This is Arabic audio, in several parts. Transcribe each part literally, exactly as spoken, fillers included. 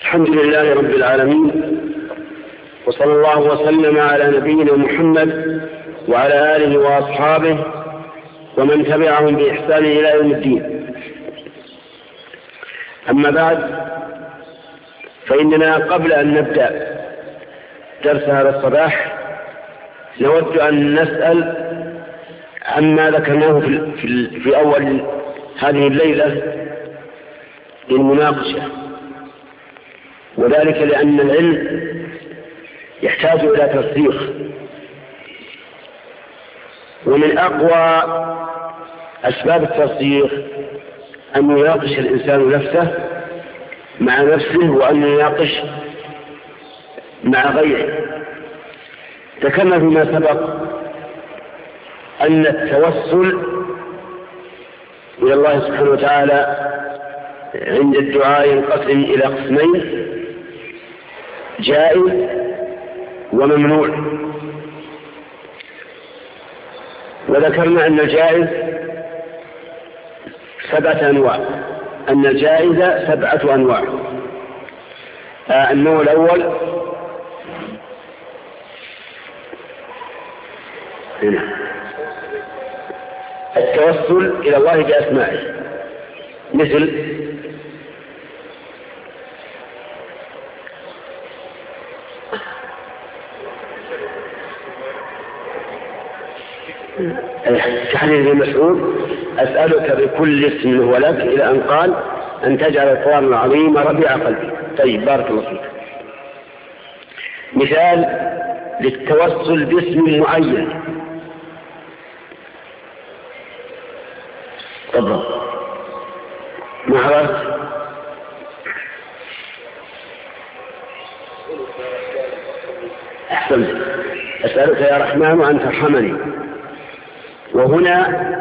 الحمد لله رب العالمين، وصلى الله وسلم على نبينا محمد وعلى آله وأصحابه ومن تبعهم بإحسان إلى يوم الدين. أما بعد، فإننا قبل أن نبدأ درس هذا الصباح نود أن نسأل عما ذكرناه في, في أول هذه الليلة للمناقشة، وذلك لأن العلم يحتاج إلى ترسيخ، ومن أقوى أسباب الترسيخ أن يناقش الإنسان نفسه مع نفسه، وأن يناقش مع غيره. ذكرنا فيما سبق أن التوسل إلى الله سبحانه وتعالى عند الدعاء ينقسم إلى قسمين: جائز وممنوع. وذكرنا أن الجائز سبعة أنواع، أن الجائز سبعة أنواع. آه النوع الأول هنا التوسل إلى الله بأسمائه، مثل كحديث ابن مسعود: أسألك بكل اسم هو لك، إلى أن قال: أن تجعل القرآن العظيم ربيع قلبي. طيب، بارك الله فيك. مثال للتوسل باسم معين: تفضل. ما عرفت؟ أحسنت. أسألك يا رحمن أن ترحمني. وهنا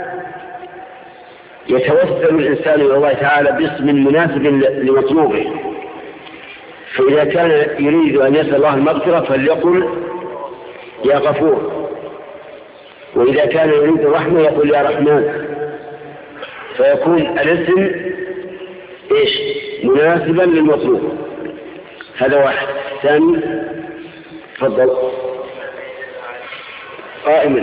يتوسل الإنسان إلى الله تعالى باسم مناسب لمطلوبه، فإذا كان يريد أن يسأل الله المغفرة فليقل يا غفور، وإذا كان يريد الرحمة يقول يا رحمن، فيكون الاسم إيش؟ مناسبا للمطلوب. هذا واحد. ثاني، تفضل. قائما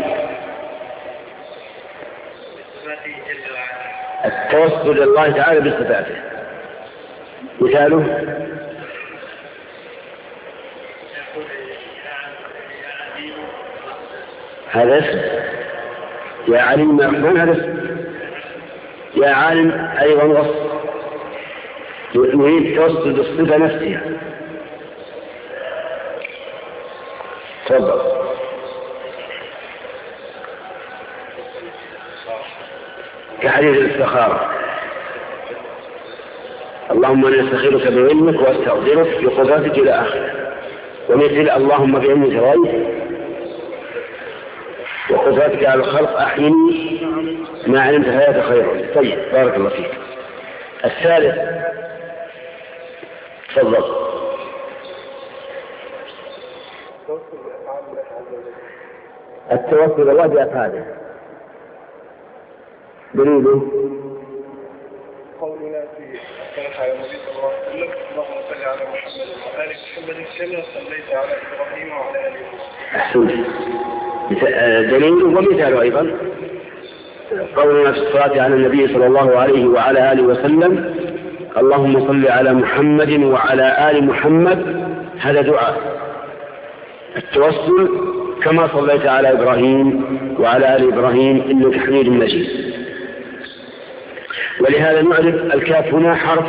التوسل إلى الله تعالى بصفاته، مثاله: هذا اسم يا عليم يا رحمن، هذا اسم. يا عالم أيضا وصف، يريد التوسل بالصفة نفسها. تفضل. كحديث الاستخارة: اللهم أنا أستخيرك بعلمك وأستغفرك بقدرتك إلى آخره. ومثل: اللهم بعلمك غيب وقدرتك على الخلق أحيني ما علمت حياتك خيرا. طيب، بارك الله فيك. الثالث، تفضل. التوسل إلى الله بأفعاله، دليله قولنا في الصلاة على النبي صلى الله عليه وسلم: اللهم صل على محمد وعلى آل محمد كما صليت على إبراهيم وعلى آل إبراهيم. أحسنت. دليله ومثاله أيضا قولنا في الصلاة على النبي صلى الله عليه وعلى آله وسلم: اللهم صل على محمد وعلى آل محمد. هذا دعاء التوسل: كما صليت على إبراهيم وعلى آل إبراهيم إنك حميد مجيد. ولهذا نعرف الكاف هنا حرف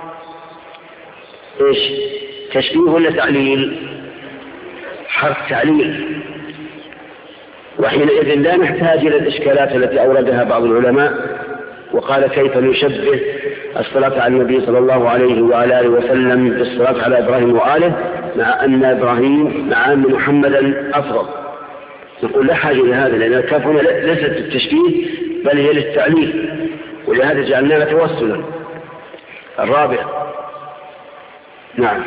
إيش؟ تشبيه ولا تعليل؟ حرف تعليل. وحينئذ لا نحتاج إلى الإشكالات التي أوردها بعض العلماء وقال: كيف نشبه الصلاة على النبي صلى الله عليه وعلى آله وسلم بالصلاة على إبراهيم وآله مع أن إبراهيم مع أن محمدا أفضل؟ نقول لا حاجة لهذا، لأن الكاف هنا ليست للتشبيه بل هي للتعليل، ولهذا جعلناها توسلا. الرابع، نعم،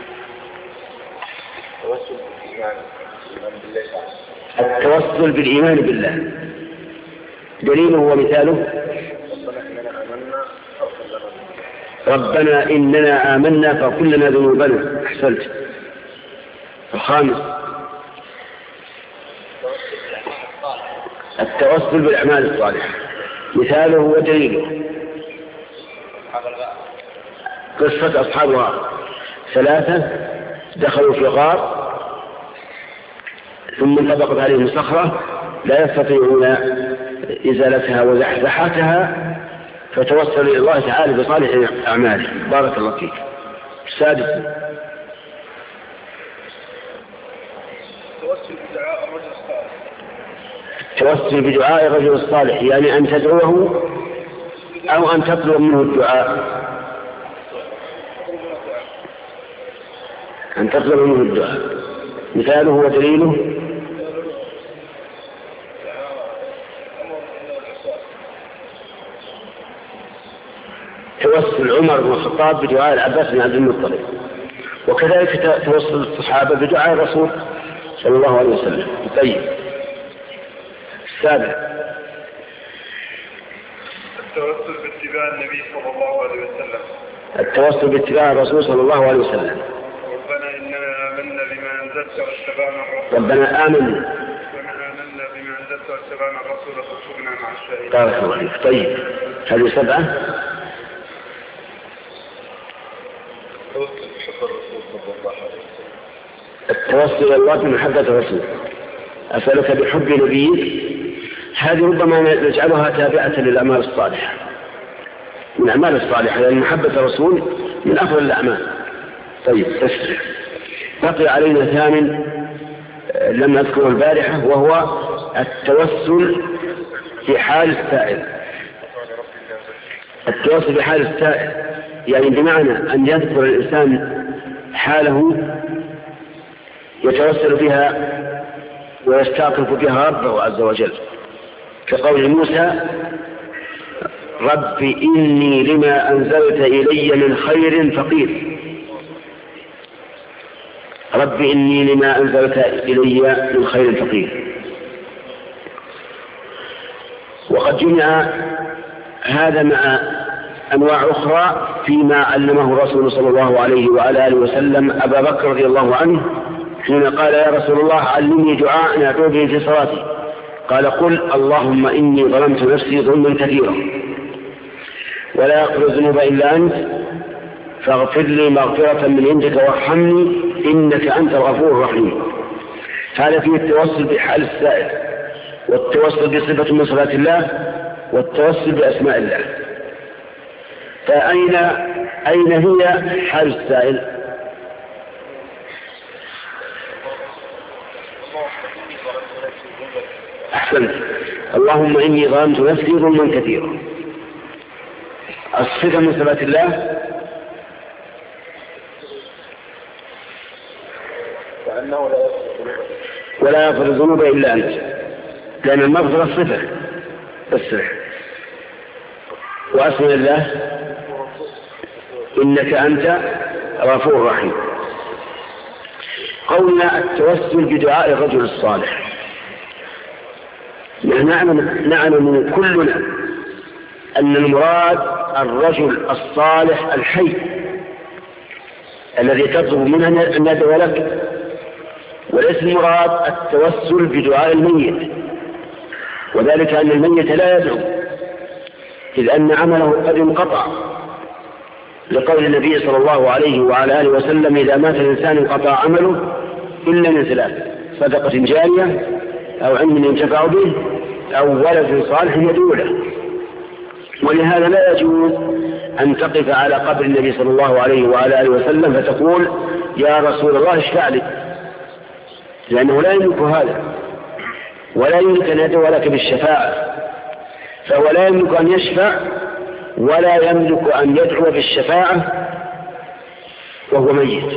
التوسل بالإيمان بالله، دليله ومثاله: ربنا إننا آمنا فاغفر لنا ذنوبنا. أحسنت. الخامس التوسل بالأعمال الصالحة، مثاله ودليله قصة أصحاب الغار، ثلاثة دخلوا في غار ثم انطبقت عليهم صخرة لا يستطيعون إزالتها وزحزحتها فتوسلوا إلى الله تعالى بصالح أعماله. بارك الله فيك. السادس التوسل بدعاء الرجل الصالح، يعني أن تدعوه أو أن تطلب منه الدعاء، أن تطلب منه الدعاء. مثاله ودليله توسل عمر بن الخطاب بدعاء العباس بن عبد المطلب، وكذلك توسل الصحابة بدعاء الرسول صلى الله عليه وسلم. طيب. السابع التوسل باتباع النبي صلى الله عليه وسلم، التوسل باتباع الرسول صلى الله عليه وسلم. ربنا إننا آمنا بما أنزلت واتبعنا الرسول ربنا آمنا ربنا آمنا بما أنزلت واتبعنا الرسول فاكتبنا مع الشاهدين. بارك الله فيك. طيب، هذه سبعة. التوسل بحب الرسول صلى الله عليه وسلم، التوسل إلى الله بمحبة الرسول. أسألك بحب نبيك، هذه ربما نجعلها تابعة للأعمال الصالحة، من الأعمال الصالحة، لأن محبة الرسول من أفضل الأعمال. طيب، تسرع. بقي علينا ثامن لم نذكره البارحة، وهو التوسل في حال السائل. التوسل في حال السائل يعني بمعنى أن يذكر الإنسان حاله يتوسل بها ويستعطف بها ربه عز وجل، كقول موسى رب إني لما أنزلت إلي من خير فقير. رب إني لما أنزلت إلي من خير فقير. وقد جمع هذا مع أنواع أخرى فيما علمه الرسول صلى الله عليه وعلى آله وسلم أبا بكر رضي الله عنه حين قال يا رسول الله علمني دعاء أدعو به في صلاتي، قال قل اللهم إني ظلمت نفسي ظلما كثيرا ولا يغفر الذنوب إلا أنت فاغفر لي مغفرة من عندك وارحمني إنك أنت الغفور الرحيم. هذا فيه التوسل بحال السائل، والتوسل بصفة من صفات الله، والتوسل بأسماء الله. فأين أين هي حال السائل؟ أحسنت. اللهم إني ظلمت نفسي ظلما كثيرا. الصفة من صفات الله ولا يغفر الذنوب إلا أنت، لأن المغفرة صفة بس. وأسماء الله إنك أنت غفور رحيم. قولنا التوسل بدعاء الرجل الصالح، نعلم نعلم كلنا أن المراد الرجل الصالح الحي الذي تطلب منه أن يدعو لك، وليس المراد التوسل بدعاء الميت، وذلك أن الميت لا يدعو إذ أن عمله قد انقطع، لقول النبي صلى الله عليه وعلى آله وسلم إذا مات الإنسان انقطع عمله إلا من ثلاث: صدقة جارية أو علم ينتفع به أو ولد صالح يدعو له. ولهذا لا يجوز أن تقف على قبر النبي صلى الله عليه وعلى آله وسلم فتقول يا رسول الله اشفع لي، لأنه لا يملك هذا، ولا يملك أن يدعو لك بالشفاعة، فهو لا يملك أن يشفع ولا يملك أن يدعو بالشفاعة وهو ميت.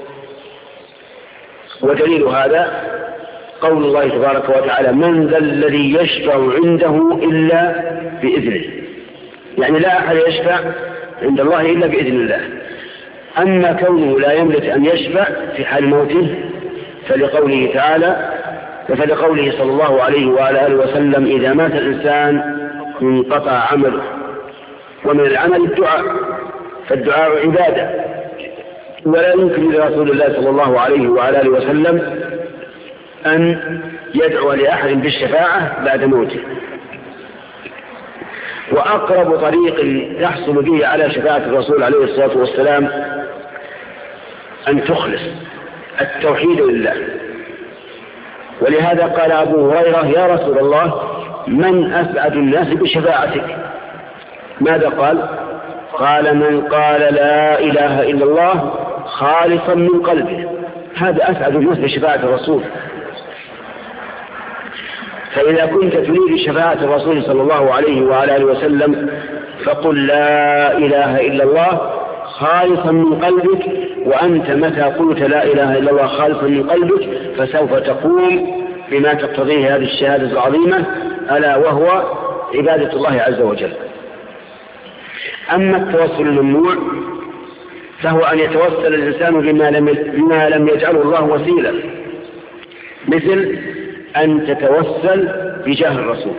ودليل هذا قول الله تبارك وتعالى من ذا الذي يشفع عنده إلا بإذنه، يعني لا أحد يشفع عند الله إلا بإذن الله. أما كونه لا يملك أن يشفع في حال موته فلقوله تعالى فلقوله صلى الله عليه وعلى آله وسلم إذا مات الإنسان انقطع عمله، ومن العمل الدعاء، فالدعاء عبادة، ولا يمكن لرسول الله صلى الله عليه وعلى آله وسلم أن يدعو لأحد بالشفاعة بعد موته. وأقرب طريق يحصل به على شفاعة الرسول عليه الصلاة والسلام أن تخلص التوحيد لله. ولهذا قال أبو هريرة: يا رسول الله، من أسعد الناس بشفاعتك؟ ماذا قال؟ قال: من قال لا إله إلا الله خالصا من قلبه. هذا أسعد الناس بشفاعة الرسول. فإذا كنت تريد شفاعة الرسول صلى الله عليه وعلى آله وسلم فقل لا إله إلا الله خالصا من قلبك، وأنت متى قلت لا إله إلا الله خالصا من قلبك فسوف تقوم بما تقتضيه هذه الشهادة العظيمة، ألا وهو عبادة الله عز وجل. أما التوسل الممنوع فهو أن يتوسل الإنسان بما لم, بما لم يجعله الله وسيلة، مثل أن تتوسل بجاه الرسول.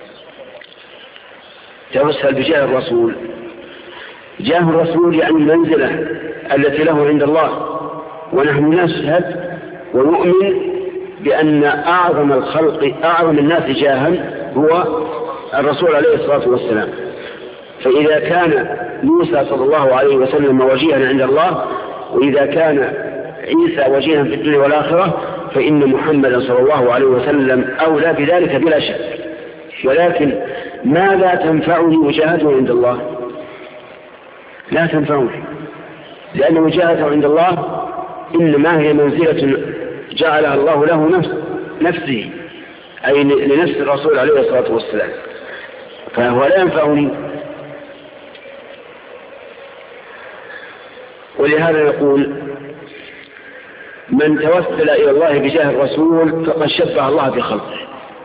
توسل بجاه الرسول، جاه الرسول يعني المنزلة التي له عند الله، ونحن نشهد ونؤمن بأن أعظم الخلق أعظم الناس جاها هو الرسول عليه الصلاة والسلام. فإذا كان موسى صلى الله عليه وسلم وجيها عند الله، وإذا كان عيسى وجيها في الدنيا والآخرة، فإن محمدا صلى الله عليه وسلم أولى بذلك بلا شك. ولكن ماذا تنفعني وجاهته عند الله؟ لا تنفعني، لأن وجاهته عند الله إنما هي منزلة جعلها الله له نفس نفسه، أي لنفس الرسول عليه الصلاة والسلام، فهو لا ينفعني. ولهذا يقول: من توسل إلى الله بجاه الرسول فقد شبه الله بخلقه.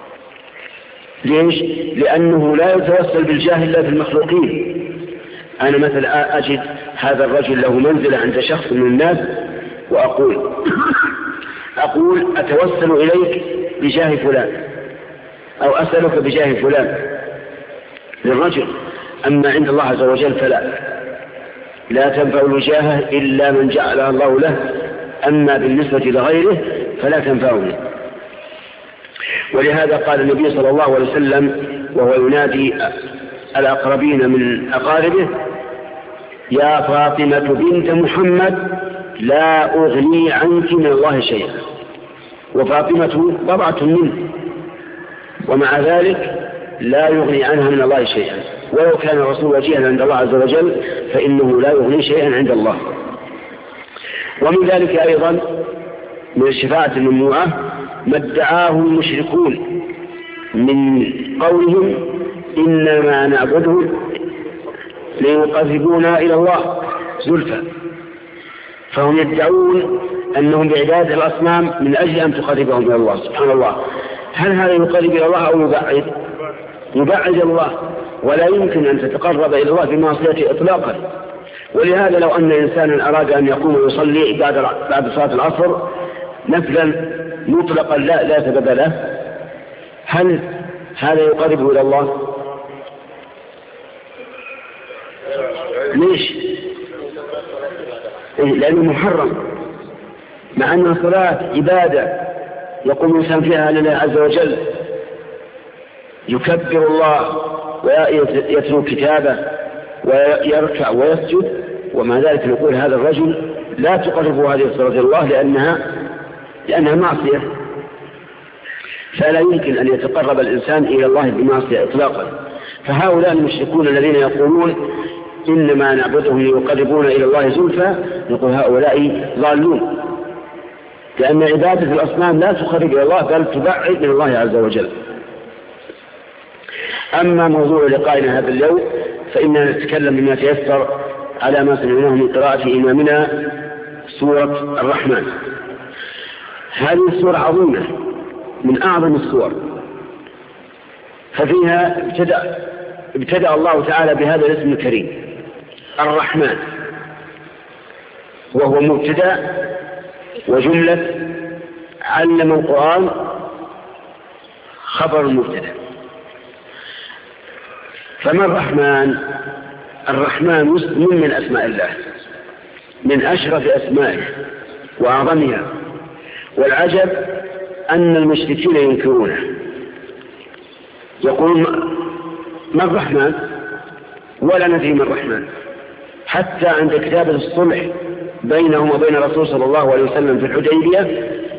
ليش؟ لأنه لا يتوسل بالجاه إلا في المخلوقين. أنا مثلا أجد هذا الرجل له منزلة عند شخص من الناس، وأقول أقول أتوسل إليك بجاه فلان، أو أسألك بجاه فلان للرجل. أما عند الله عز وجل فلا، لا تنفع الوجاهة إلا من جعلها الله له، أما بالنسبة لغيره فلا تنفعه. ولهذا قال النبي صلى الله عليه وسلم وهو ينادي الأقربين من أقاربه: يا فاطمة بنت محمد لا أغني عنك من الله شيئا. وفاطمة بضعة منه، ومع ذلك لا يغني عنها من الله شيئا، ولو كان الرسول وجيها عند الله عز وجل فإنه لا يغني شيئا عند الله. ومن ذلك أيضا من الشفاعة الممنوعة ما ادعاه المشركون من قولهم: إنما نعبده ليقربونا إلى الله زلفى. فهم يدعون أنهم بعبادة الأصنام من أجل أن تقربهم إلى الله. سبحان الله، هل هذا يقرب إلى الله أو يبعد؟ يبعد الله، ولا يمكن أن تتقرب إلى الله بمعصيته إطلاقا. ولهذا لو أن إنسانا أراد أن يقوم ويصلي بعد بعد صلاة العصر نفلا مطلقا لا لا سبب له، هل هذا يقربه إلى الله؟ ليش؟ لأنه محرم، مع أن الصلاة عبادة يقوم الإنسان فيها لله عز وجل، يكبر الله ويتلو كتابه ويركع ويسجد، ومع ذلك نقول هذا الرجل لا تقربه هذه الصلاة إلى الله لأنها لأنها معصية. فلا يمكن أن يتقرب الإنسان إلى الله بمعصية إطلاقا. فهؤلاء المشركون الذين يقولون إنما نعبدهم ليقربون إلى الله زلفى، نقول هؤلاء ضالون، لأن عبادة الأصنام لا تقرب إلى الله بل تبعد من الله عز وجل. أما موضوع لقائنا هذا اليوم فإننا نتكلم بما تيسر على ما سمعناه من قراءة إمامنا سورة الرحمن. هذه السورة عظيمة من أعظم السور، ففيها ابتدأ, ابتدأ الله تعالى بهذا الاسم الكريم الرحمن، وهو مبتدأ وجملة علم القرآن خبر المبتدأ. فما الرحمن؟ الرحمن اسم من أسماء الله، من أشرف أسمائه وأعظمها، والعجب أن المشركين ينكرونه، يقولون ما الرحمن ولا ندري ما الرحمن. حتى عند كتابة الصلح بينهم وبين الرسول صلى الله عليه وسلم في الحديبية